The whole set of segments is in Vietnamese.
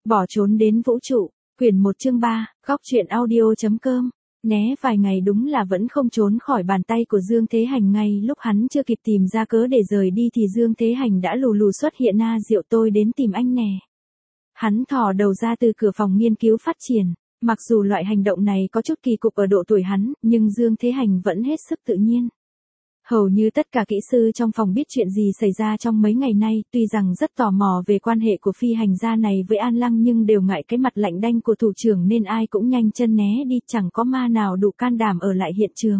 Bỏ trốn đến vũ trụ, quyển 1 chương 3, góc truyện audio.com. Né vài ngày đúng là vẫn không trốn khỏi bàn tay của Dương Thế Hành, ngay lúc hắn chưa kịp tìm ra cớ để rời đi thì Dương Thế Hành đã lù lù xuất hiện. Diệu, tôi đến tìm anh nè. Hắn thò đầu ra từ cửa phòng nghiên cứu phát triển. Mặc dù loại hành động này có chút kỳ cục ở độ tuổi hắn, nhưng Dương Thế Hành vẫn hết sức tự nhiên. Hầu như tất cả kỹ sư trong phòng biết chuyện gì xảy ra trong mấy ngày nay, tuy rằng rất tò mò về quan hệ của phi hành gia này với An Lăng nhưng đều ngại cái mặt lạnh đanh của thủ trưởng nên ai cũng nhanh chân né đi, chẳng có ma nào đủ can đảm ở lại hiện trường.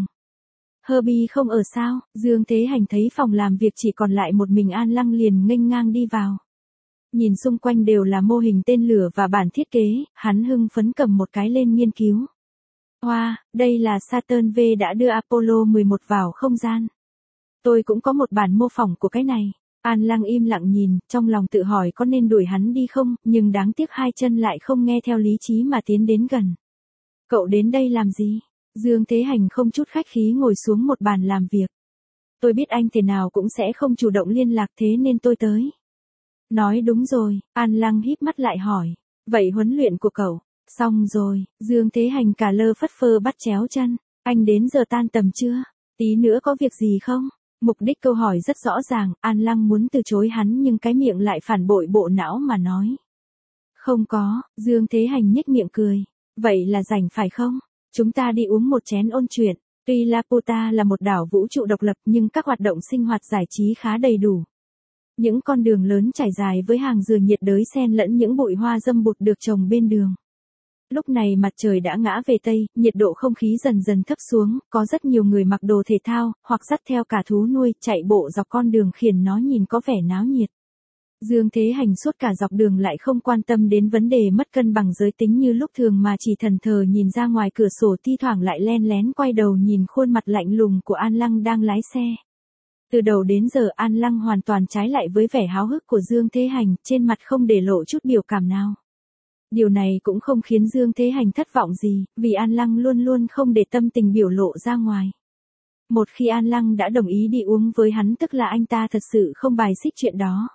Herbie không ở sao? Dương Thế Hành thấy phòng làm việc chỉ còn lại một mình An Lăng liền nghênh ngang đi vào. Nhìn xung quanh đều là mô hình tên lửa và bản thiết kế, hắn hưng phấn cầm một cái lên nghiên cứu. Wow, đây là Saturn V đã đưa Apollo 11 vào không gian. Tôi cũng có một bản mô phỏng của cái này. An Lăng im lặng nhìn, trong lòng tự hỏi có nên đuổi hắn đi không, nhưng đáng tiếc hai chân lại không nghe theo lý trí mà tiến đến gần. Cậu đến đây làm gì? Dương Thế Hành không chút khách khí ngồi xuống một bàn làm việc. Tôi biết anh thế nào cũng sẽ không chủ động liên lạc thế nên tôi tới. Nói đúng rồi, An Lăng híp mắt lại hỏi. Vậy huấn luyện của cậu? Xong rồi, Dương Thế Hành cả lơ phất phơ bắt chéo chân. Anh đến giờ tan tầm chưa? Tí nữa có việc gì không? Mục đích câu hỏi rất rõ ràng, An Lăng muốn từ chối hắn nhưng cái miệng lại phản bội bộ não mà nói. Không có, Dương Thế Hành nhếch miệng cười. Vậy là rảnh phải không? Chúng ta đi uống một chén ôn chuyện. Tuy Laputa là một đảo vũ trụ độc lập nhưng các hoạt động sinh hoạt giải trí khá đầy đủ. Những con đường lớn trải dài với hàng dừa nhiệt đới xen lẫn những bụi hoa dâm bụt được trồng bên đường. Lúc này mặt trời đã ngã về Tây, nhiệt độ không khí dần dần thấp xuống, có rất nhiều người mặc đồ thể thao, hoặc dắt theo cả thú nuôi, chạy bộ dọc con đường khiến nó nhìn có vẻ náo nhiệt. Dương Thế Hành suốt cả dọc đường lại không quan tâm đến vấn đề mất cân bằng giới tính như lúc thường mà chỉ thần thờ nhìn ra ngoài cửa sổ, thi thoảng lại len lén quay đầu nhìn khuôn mặt lạnh lùng của An Lăng đang lái xe. Từ đầu đến giờ An Lăng hoàn toàn trái lại với vẻ háo hức của Dương Thế Hành, trên mặt không để lộ chút biểu cảm nào. Điều này cũng không khiến Dương Thế Hành thất vọng gì, vì An Lăng luôn luôn không để tâm tình biểu lộ ra ngoài. Một khi An Lăng đã đồng ý đi uống với hắn tức là anh ta thật sự không bài xích chuyện đó.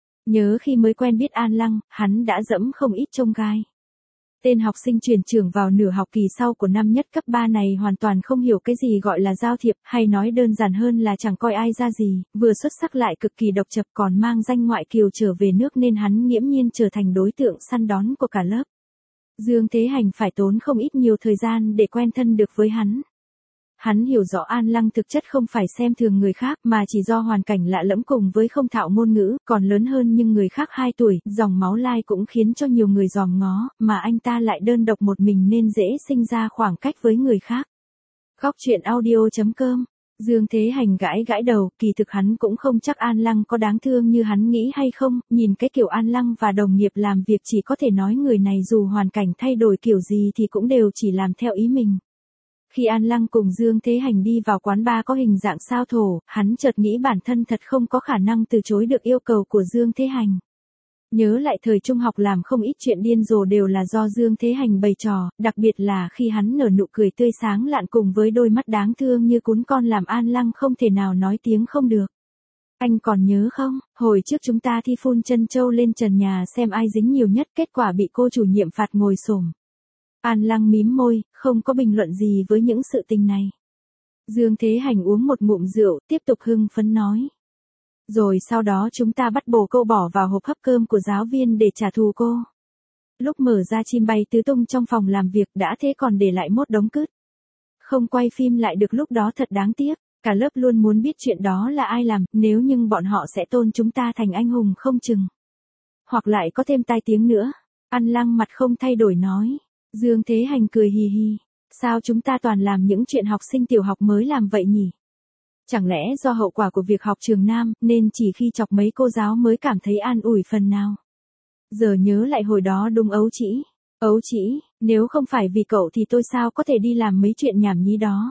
Nhớ khi mới quen biết An Lăng, hắn đã dẫm không ít chông gai. Tên học sinh chuyển trường vào nửa học kỳ sau của năm nhất cấp 3 này hoàn toàn không hiểu cái gì gọi là giao thiệp, hay nói đơn giản hơn là chẳng coi ai ra gì, vừa xuất sắc lại cực kỳ độc chập còn mang danh ngoại kiều trở về nước nên hắn nghiễm nhiên trở thành đối tượng săn đón của cả lớp. Dương Thế Hành phải tốn không ít nhiều thời gian để quen thân được với hắn. Hắn hiểu rõ An Lăng thực chất không phải xem thường người khác mà chỉ do hoàn cảnh lạ lẫm cùng với không thạo ngôn ngữ, còn lớn hơn nhưng người khác 2 tuổi, dòng máu lai cũng khiến cho nhiều người dòm ngó, mà anh ta lại đơn độc một mình nên dễ sinh ra khoảng cách với người khác. Góc truyện audio.com. Dương Thế Hành gãi gãi đầu, kỳ thực hắn cũng không chắc An Lăng có đáng thương như hắn nghĩ hay không, nhìn cái kiểu An Lăng và đồng nghiệp làm việc chỉ có thể nói người này dù hoàn cảnh thay đổi kiểu gì thì cũng đều chỉ làm theo ý mình. Khi An Lăng cùng Dương Thế Hành đi vào quán bar có hình dạng sao thổ, hắn chợt nghĩ bản thân thật không có khả năng từ chối được yêu cầu của Dương Thế Hành. Nhớ lại thời trung học làm không ít chuyện điên rồ đều là do Dương Thế Hành bày trò, đặc biệt là khi hắn nở nụ cười tươi sáng lạn cùng với đôi mắt đáng thương như cún con làm An Lăng không thể nào nói tiếng không được. Anh còn nhớ không, hồi trước chúng ta thi phun chân châu lên trần nhà xem ai dính nhiều nhất, kết quả bị cô chủ nhiệm phạt ngồi xổm. An Lăng mím môi, không có bình luận gì với những sự tình này. Dương Thế Hành uống một ngụm rượu, tiếp tục hưng phấn nói. Rồi sau đó chúng ta bắt bồ câu bỏ vào hộp hấp cơm của giáo viên để trả thù cô. Lúc mở ra chim bay tứ tung trong phòng làm việc đã thế còn để lại một đống cứt. Không quay phim lại được lúc đó thật đáng tiếc, cả lớp luôn muốn biết chuyện đó là ai làm, nếu nhưng bọn họ sẽ tôn chúng ta thành anh hùng không chừng. Hoặc lại có thêm tai tiếng nữa. An Lăng mặt không thay đổi nói. Dương Thế Hành cười hì hì. Sao chúng ta toàn làm những chuyện học sinh tiểu học mới làm vậy nhỉ? Chẳng lẽ do hậu quả của việc học trường Nam, nên chỉ khi chọc mấy cô giáo mới cảm thấy an ủi phần nào? Giờ nhớ lại hồi đó đúng ấu trĩ. Ấu trĩ, nếu không phải vì cậu thì tôi sao có thể đi làm mấy chuyện nhảm nhí đó?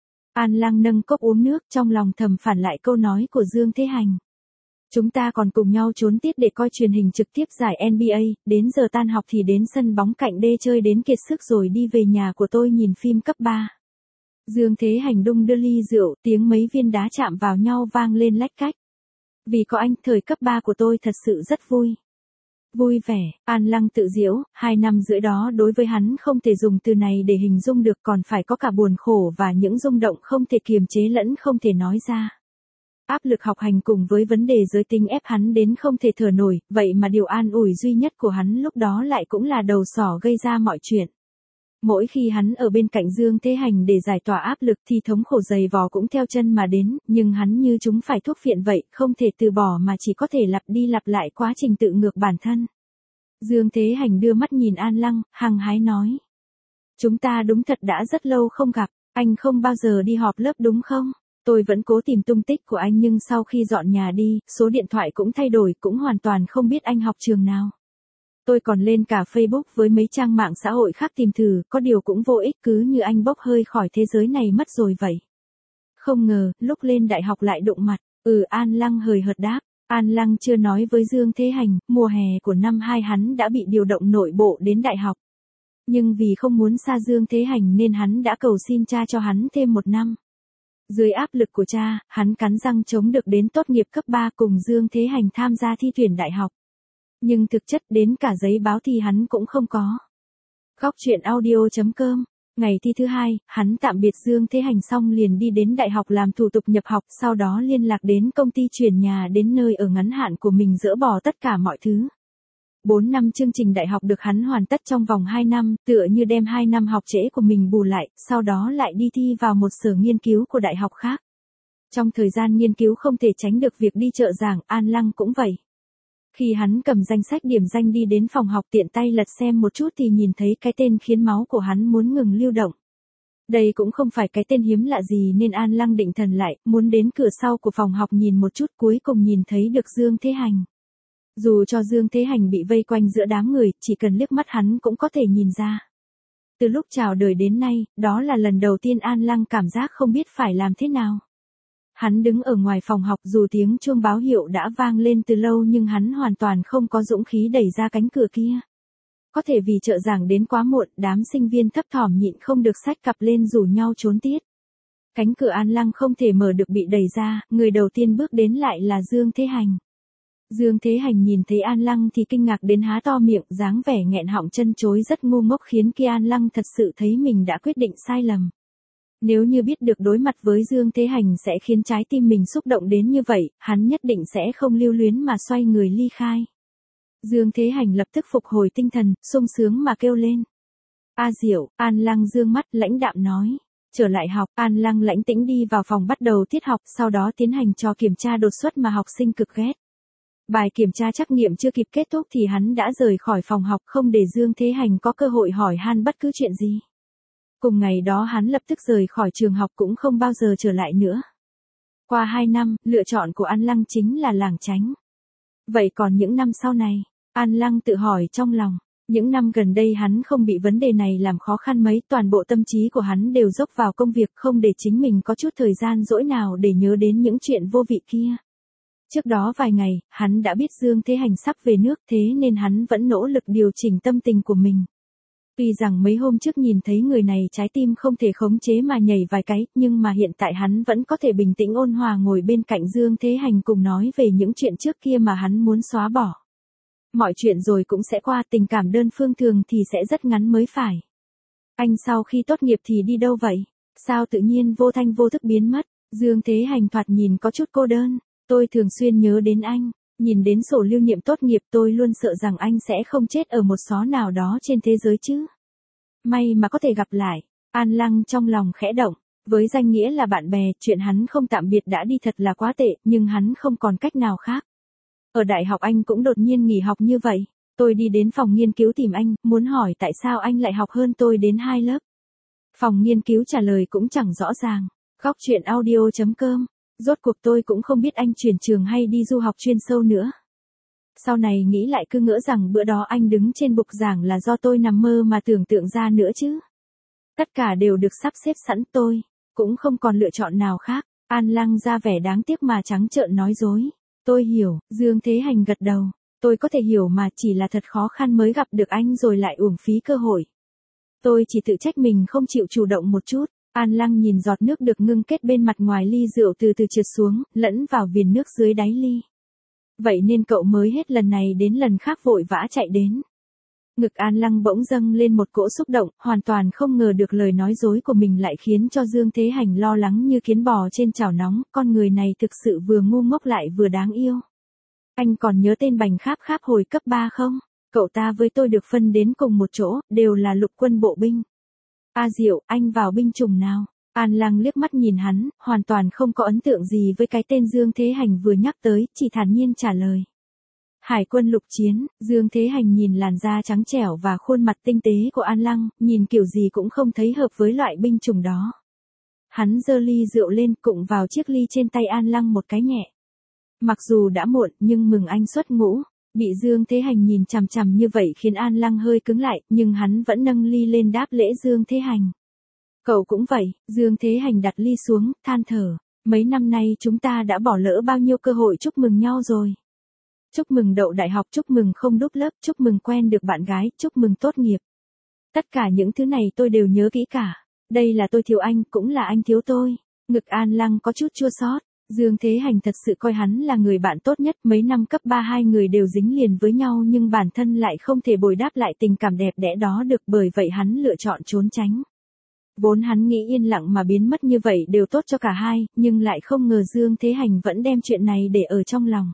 An Lăng nâng cốc uống nước trong lòng thầm phản lại câu nói của Dương Thế Hành. Chúng ta còn cùng nhau trốn tiết để coi truyền hình trực tiếp giải NBA, đến giờ tan học thì đến sân bóng cạnh đê chơi đến kiệt sức rồi đi về nhà của tôi nhìn phim cấp 3. Dương Thế Hành đung đưa ly rượu, tiếng mấy viên đá chạm vào nhau vang lên lách cách. Vì có anh, thời cấp 3 của tôi thật sự rất vui. Vui vẻ, An Lăng tự giễu, 2 năm rưỡi đó đối với hắn không thể dùng từ này để hình dung được, còn phải có cả buồn khổ và những rung động không thể kiềm chế lẫn không thể nói ra. Áp lực học hành cùng với vấn đề giới tính ép hắn đến không thể thở nổi, vậy mà điều an ủi duy nhất của hắn lúc đó lại cũng là đầu sỏ gây ra mọi chuyện. Mỗi khi hắn ở bên cạnh Dương Thế Hành để giải tỏa áp lực thì thống khổ dày vò cũng theo chân mà đến, nhưng hắn như chúng phải thuốc phiện vậy, không thể từ bỏ mà chỉ có thể lặp đi lặp lại quá trình tự ngược bản thân. Dương Thế Hành đưa mắt nhìn An Lăng, hăng hái nói. Chúng ta đúng thật đã rất lâu không gặp, anh không bao giờ đi họp lớp đúng không? Tôi vẫn cố tìm tung tích của anh nhưng sau khi dọn nhà đi, số điện thoại cũng thay đổi, cũng hoàn toàn không biết anh học trường nào. Tôi còn lên cả Facebook với mấy trang mạng xã hội khác tìm thử, có điều cũng vô ích, cứ như anh bốc hơi khỏi thế giới này mất rồi vậy. Không ngờ, lúc lên đại học lại đụng mặt. An Lăng hời hợt đáp. An Lăng chưa nói với Dương Thế Hành, mùa hè của năm 2 hắn đã bị điều động nội bộ đến đại học. Nhưng vì không muốn xa Dương Thế Hành nên hắn đã cầu xin cha cho hắn thêm 1 năm. Dưới áp lực của cha, hắn cắn răng chống được đến tốt nghiệp cấp 3 cùng Dương Thế Hành tham gia thi tuyển đại học. Nhưng thực chất đến cả giấy báo thì hắn cũng không có. Góc truyện audio.com. Ngày thi thứ 2, hắn tạm biệt Dương Thế Hành xong liền đi đến đại học làm thủ tục nhập học, sau đó liên lạc đến công ty chuyển nhà đến nơi ở ngắn hạn của mình, dỡ bỏ tất cả mọi thứ. 4 năm chương trình đại học được hắn hoàn tất trong vòng 2 năm, tựa như đem 2 năm học trễ của mình bù lại, sau đó lại đi thi vào một sở nghiên cứu của đại học khác. Trong thời gian nghiên cứu không thể tránh được việc đi trợ giảng, An Lăng cũng vậy. Khi hắn cầm danh sách điểm danh đi đến phòng học tiện tay lật xem một chút thì nhìn thấy cái tên khiến máu của hắn muốn ngừng lưu động. Đây cũng không phải cái tên hiếm lạ gì nên An Lăng định thần lại, muốn đến cửa sau của phòng học nhìn một chút, cuối cùng nhìn thấy được Dương Thế Hành. Dù cho Dương Thế Hành bị vây quanh giữa đám người, chỉ cần liếc mắt hắn cũng có thể nhìn ra. Từ lúc chào đời đến nay, đó là lần đầu tiên An Lăng cảm giác không biết phải làm thế nào. Hắn đứng ở ngoài phòng học, dù tiếng chuông báo hiệu đã vang lên từ lâu nhưng hắn hoàn toàn không có dũng khí đẩy ra cánh cửa kia. Có thể vì trợ giảng đến quá muộn, đám sinh viên thấp thỏm nhịn không được xách cặp lên rủ nhau trốn tiết. Cánh cửa An Lăng không thể mở được bị đẩy ra, người đầu tiên bước đến lại là Dương Thế Hành. Dương Thế Hành nhìn thấy An Lăng thì kinh ngạc đến há to miệng, dáng vẻ nghẹn họng chân chối rất ngu ngốc khiến kia An Lăng thật sự thấy mình đã quyết định sai lầm. Nếu như biết được đối mặt với Dương Thế Hành sẽ khiến trái tim mình xúc động đến như vậy, hắn nhất định sẽ không lưu luyến mà xoay người ly khai. Dương Thế Hành lập tức phục hồi tinh thần, sung sướng mà kêu lên. A Diệu, An Lăng dương mắt lãnh đạm nói. Trở lại học, An Lăng lãnh tĩnh đi vào phòng bắt đầu tiết học, sau đó tiến hành cho kiểm tra đột xuất mà học sinh cực ghét. Bài kiểm tra trắc nghiệm chưa kịp kết thúc thì hắn đã rời khỏi phòng học, không để Dương Thế Hành có cơ hội hỏi han bất cứ chuyện gì. Cùng ngày đó hắn lập tức rời khỏi trường học cũng không bao giờ trở lại nữa. Qua 2 năm, lựa chọn của An Lăng chính là lảng tránh. Vậy còn những năm sau này, An Lăng tự hỏi trong lòng. Những năm gần đây hắn không bị vấn đề này làm khó khăn mấy, toàn bộ tâm trí của hắn đều dốc vào công việc, không để chính mình có chút thời gian rỗi nào để nhớ đến những chuyện vô vị kia. Trước đó vài ngày, hắn đã biết Dương Thế Hành sắp về nước, thế nên hắn vẫn nỗ lực điều chỉnh tâm tình của mình. Tuy rằng mấy hôm trước nhìn thấy người này trái tim không thể khống chế mà nhảy vài cái, nhưng mà hiện tại hắn vẫn có thể bình tĩnh ôn hòa ngồi bên cạnh Dương Thế Hành cùng nói về những chuyện trước kia mà hắn muốn xóa bỏ. Mọi chuyện rồi cũng sẽ qua, tình cảm đơn phương thường thì sẽ rất ngắn mới phải. Anh sau khi tốt nghiệp thì đi đâu vậy? Sao tự nhiên vô thanh vô thức biến mất? Dương Thế Hành thoạt nhìn có chút cô đơn. Tôi thường xuyên nhớ đến anh. Nhìn đến sổ lưu niệm tốt nghiệp tôi luôn sợ rằng anh sẽ không chết ở một xó nào đó trên thế giới chứ. May mà có thể gặp lại. An Lăng trong lòng khẽ động. Với danh nghĩa là bạn bè, chuyện hắn không tạm biệt đã đi thật là quá tệ, nhưng hắn không còn cách nào khác. Ở đại học anh cũng đột nhiên nghỉ học như vậy. Tôi đi đến phòng nghiên cứu tìm anh, muốn hỏi tại sao anh lại học hơn tôi đến 2 lớp. Phòng nghiên cứu trả lời cũng chẳng rõ ràng. Góc truyện audio.com. Rốt cuộc tôi cũng không biết anh chuyển trường hay đi du học chuyên sâu nữa. Sau này nghĩ lại cứ ngỡ rằng bữa đó anh đứng trên bục giảng là do tôi nằm mơ mà tưởng tượng ra nữa chứ. Tất cả đều được sắp xếp sẵn, tôi cũng không còn lựa chọn nào khác. An Lăng ra vẻ đáng tiếc mà trắng trợn nói dối. Tôi hiểu, Dương Thế Hành gật đầu. Tôi có thể hiểu mà, chỉ là thật khó khăn mới gặp được anh rồi lại uổng phí cơ hội. Tôi chỉ tự trách mình không chịu chủ động một chút. An Lăng nhìn giọt nước được ngưng kết bên mặt ngoài ly rượu từ từ trượt xuống, lẫn vào viền nước dưới đáy ly. Vậy nên cậu mới hết lần này đến lần khác vội vã chạy đến. Ngực An Lăng bỗng dâng lên một cỗ xúc động, hoàn toàn không ngờ được lời nói dối của mình lại khiến cho Dương Thế Hành lo lắng như kiến bò trên chảo nóng, con người này thực sự vừa ngu ngốc lại vừa đáng yêu. Anh còn nhớ tên Bành Kháp Kháp hồi cấp 3 không? Cậu ta với tôi được phân đến cùng một chỗ, đều là lục quân bộ binh. Diệu, anh vào binh chủng nào? An Lăng liếc mắt nhìn hắn, hoàn toàn không có ấn tượng gì với cái tên Dương Thế Hành vừa nhắc tới, chỉ thản nhiên trả lời. Hải quân lục chiến. Dương Thế Hành nhìn làn da trắng trẻo và khuôn mặt tinh tế của An Lăng, nhìn kiểu gì cũng không thấy hợp với loại binh chủng đó. Hắn giơ ly rượu lên, cụng vào chiếc ly trên tay An Lăng một cái nhẹ. Mặc dù đã muộn, nhưng mừng anh xuất ngũ. Bị Dương Thế Hành nhìn chằm chằm như vậy khiến An Lăng hơi cứng lại, nhưng hắn vẫn nâng ly lên đáp lễ Dương Thế Hành. Cậu cũng vậy. Dương Thế Hành đặt ly xuống, than thở. Mấy năm nay chúng ta đã bỏ lỡ bao nhiêu cơ hội chúc mừng nhau rồi. Chúc mừng đậu đại học, chúc mừng không đúp lớp, chúc mừng quen được bạn gái, chúc mừng tốt nghiệp. Tất cả những thứ này tôi đều nhớ kỹ cả. Đây là tôi thiếu anh, cũng là anh thiếu tôi. Ngực An Lăng có chút chua xót. Dương Thế Hành thật sự coi hắn là người bạn tốt nhất, mấy năm cấp 3 hai người đều dính liền với nhau nhưng bản thân lại không thể bồi đáp lại tình cảm đẹp đẽ đó được, bởi vậy hắn lựa chọn trốn tránh. Vốn hắn nghĩ yên lặng mà biến mất như vậy đều tốt cho cả hai, nhưng lại không ngờ Dương Thế Hành vẫn đem chuyện này để ở trong lòng.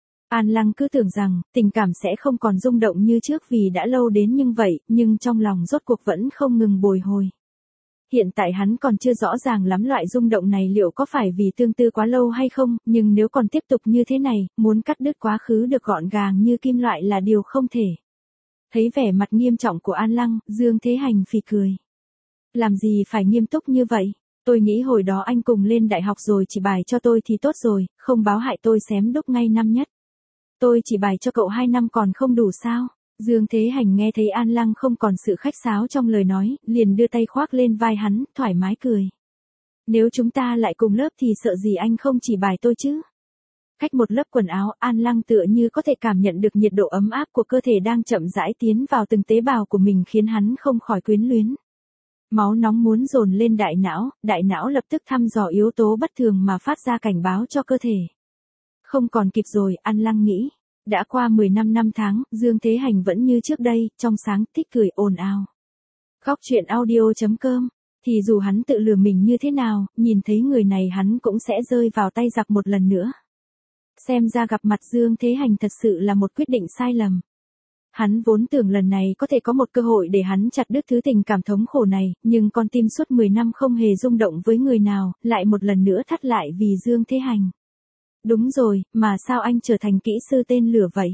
An Lăng cứ tưởng rằng, tình cảm sẽ không còn rung động như trước vì đã lâu đến nhưng vậy, nhưng trong lòng rốt cuộc vẫn không ngừng bồi hồi. Hiện tại hắn còn chưa rõ ràng lắm loại rung động này liệu có phải vì tương tư quá lâu hay không, nhưng nếu còn tiếp tục như thế này, muốn cắt đứt quá khứ được gọn gàng như kim loại là điều không thể. Thấy vẻ mặt nghiêm trọng của An Lăng, Dương Thế Hành phì cười. Làm gì phải nghiêm túc như vậy? Tôi nghĩ hồi đó anh cùng lên đại học rồi chỉ bài cho tôi thì tốt rồi, không báo hại tôi xém đúc ngay năm nhất. Tôi chỉ bài cho cậu 2 năm còn không đủ sao? Dương Thế Hành nghe thấy An Lăng không còn sự khách sáo trong lời nói, liền đưa tay khoác lên vai hắn, thoải mái cười. Nếu chúng ta lại cùng lớp thì sợ gì anh không chỉ bài tôi chứ? Cách một lớp quần áo, An Lăng tựa như có thể cảm nhận được nhiệt độ ấm áp của cơ thể đang chậm rãi tiến vào từng tế bào của mình khiến hắn không khỏi quyến luyến. Máu nóng muốn dồn lên đại não lập tức thăm dò yếu tố bất thường mà phát ra cảnh báo cho cơ thể. Không còn kịp rồi, An Lăng nghĩ. Đã qua 15 năm tháng, Dương Thế Hành vẫn như trước đây, trong sáng, thích cười ồn ào. Góc truyện audio.com. Thì dù hắn tự lừa mình như thế nào, nhìn thấy người này hắn cũng sẽ rơi vào tay giặc một lần nữa. Xem ra gặp mặt Dương Thế Hành thật sự là một quyết định sai lầm. Hắn vốn tưởng lần này có thể có một cơ hội để hắn chặt đứt thứ tình cảm thống khổ này, nhưng con tim suốt 10 năm không hề rung động với người nào, lại một lần nữa thắt lại vì Dương Thế Hành. Đúng rồi, mà sao anh trở thành kỹ sư tên lửa vậy?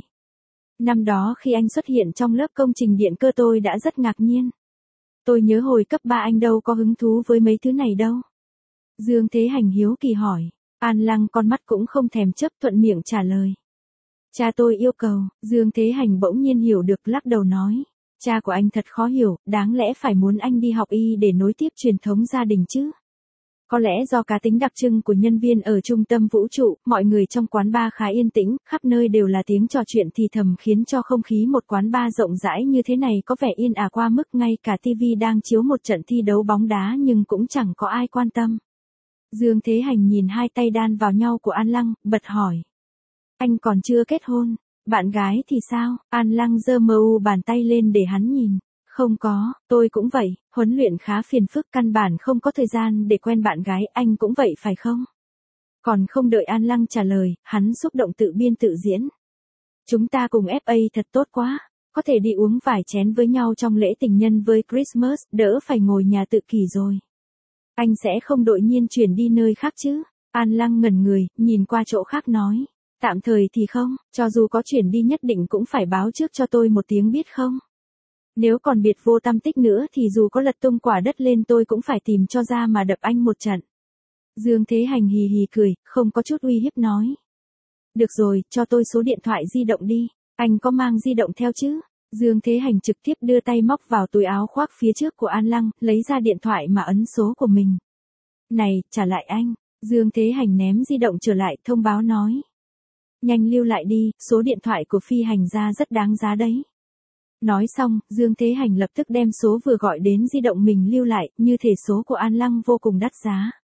Năm đó khi anh xuất hiện trong lớp công trình điện cơ tôi đã rất ngạc nhiên. Tôi nhớ hồi cấp 3 anh đâu có hứng thú với mấy thứ này đâu. Dương Thế Hành hiếu kỳ hỏi. An Lăng con mắt cũng không thèm chớp thuận miệng trả lời. Cha tôi yêu cầu. Dương Thế Hành bỗng nhiên hiểu được lắc đầu nói. Cha của anh thật khó hiểu, đáng lẽ phải muốn anh đi học y để nối tiếp truyền thống gia đình chứ. Có lẽ do cá tính đặc trưng của nhân viên ở trung tâm vũ trụ, mọi người trong quán bar khá yên tĩnh, khắp nơi đều là tiếng trò chuyện thì thầm khiến cho không khí một quán bar rộng rãi như thế này có vẻ yên ả qua mức, ngay cả TV đang chiếu một trận thi đấu bóng đá nhưng cũng chẳng có ai quan tâm. Dương Thế Hành nhìn hai tay đan vào nhau của An Lăng, bật hỏi. Anh còn chưa kết hôn, bạn gái thì sao? An Lăng giơ bàn tay lên để hắn nhìn. Không có, tôi cũng vậy, huấn luyện khá phiền phức, căn bản không có thời gian để quen bạn gái, anh cũng vậy phải không? Còn không đợi An Lăng trả lời, hắn xúc động tự biên tự diễn. Chúng ta cùng FA thật tốt quá, có thể đi uống vài chén với nhau trong lễ tình nhân với Christmas, đỡ phải ngồi nhà tự kỷ rồi. Anh sẽ không đột nhiên chuyển đi nơi khác chứ? An Lăng ngẩn người, nhìn qua chỗ khác nói. Tạm thời thì không, cho dù có chuyển đi nhất định cũng phải báo trước cho tôi một tiếng biết không? Nếu còn biệt vô tâm tích nữa thì dù có lật tung quả đất lên tôi cũng phải tìm cho ra mà đập anh một trận. Dương Thế Hành hì hì cười, không có chút uy hiếp nói. Được rồi, cho tôi số điện thoại di động đi, anh có mang di động theo chứ? Dương Thế Hành trực tiếp đưa tay móc vào túi áo khoác phía trước của An Lăng, lấy ra điện thoại mà ấn số của mình. Này, trả lại anh. Dương Thế Hành ném di động trở lại, thông báo nói. Nhanh lưu lại đi, số điện thoại của phi hành gia rất đáng giá đấy. Nói xong, Dương Thế Hành lập tức đem số vừa gọi đến di động mình lưu lại, như thể số của An Lăng vô cùng đắt giá.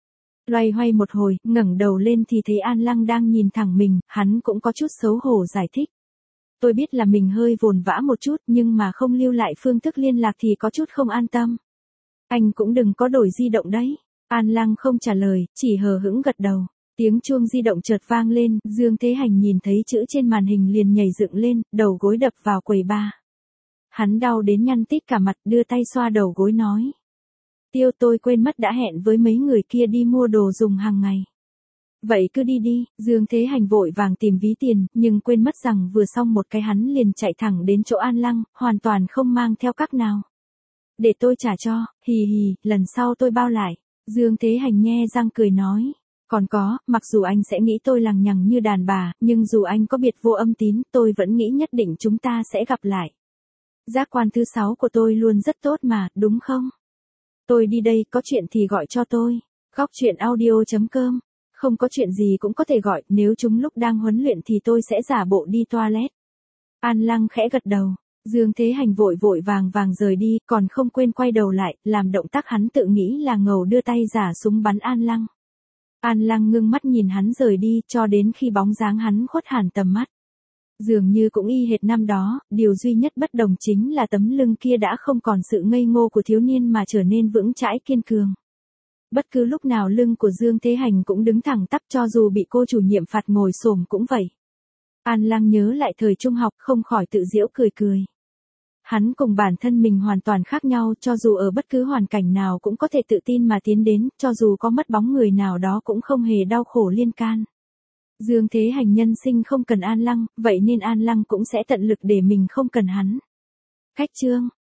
Loay hoay một hồi, ngẩng đầu lên thì thấy An Lăng đang nhìn thẳng mình, hắn cũng có chút xấu hổ giải thích. Tôi biết là mình hơi vồn vã một chút nhưng mà không lưu lại phương thức liên lạc thì có chút không an tâm. Anh cũng đừng có đổi di động đấy. An Lăng không trả lời, chỉ hờ hững gật đầu. Tiếng chuông di động chợt vang lên, Dương Thế Hành nhìn thấy chữ trên màn hình liền nhảy dựng lên, đầu gối đập vào quầy bar. Hắn đau đến nhăn tít cả mặt, đưa tay xoa đầu gối nói. Tiêu, tôi quên mất đã hẹn với mấy người kia đi mua đồ dùng hàng ngày. Vậy cứ đi đi. Dương Thế Hành vội vàng tìm ví tiền, nhưng quên mất rằng vừa xong một cái hắn liền chạy thẳng đến chỗ An Lăng, hoàn toàn không mang theo các nào. Để tôi trả cho, hì hì, lần sau tôi bao lại. Dương Thế Hành nhe răng cười nói. Còn có, mặc dù anh sẽ nghĩ tôi lằng nhằng như đàn bà, nhưng dù anh có biệt vô âm tín, tôi vẫn nghĩ nhất định chúng ta sẽ gặp lại. Giác quan thứ 6 của tôi luôn rất tốt mà, đúng không? Tôi đi đây, có chuyện thì gọi cho tôi. Góc chuyện audio.com. Không có chuyện gì cũng có thể gọi, nếu chúng lúc đang huấn luyện thì tôi sẽ giả bộ đi toilet. An Lăng khẽ gật đầu. Dương Thế Hành vội vội vàng vàng rời đi, còn không quên quay đầu lại, làm động tác hắn tự nghĩ là ngầu đưa tay giả súng bắn An Lăng. An Lăng ngưng mắt nhìn hắn rời đi, cho đến khi bóng dáng hắn khuất hẳn tầm mắt. Dường như cũng y hệt năm đó, điều duy nhất bất đồng chính là tấm lưng kia đã không còn sự ngây ngô của thiếu niên mà trở nên vững chãi kiên cường. Bất cứ lúc nào lưng của Dương Thế Hành cũng đứng thẳng tắp, cho dù bị cô chủ nhiệm phạt ngồi xổm cũng vậy. An Lăng nhớ lại thời trung học không khỏi tự giễu cười cười. Hắn cùng bản thân mình hoàn toàn khác nhau, cho dù ở bất cứ hoàn cảnh nào cũng có thể tự tin mà tiến đến, cho dù có mất bóng người nào đó cũng không hề đau khổ liên can. Dương Thế Hành nhân sinh không cần An Lăng, vậy nên An Lăng cũng sẽ tận lực để mình không cần hắn. Cách chương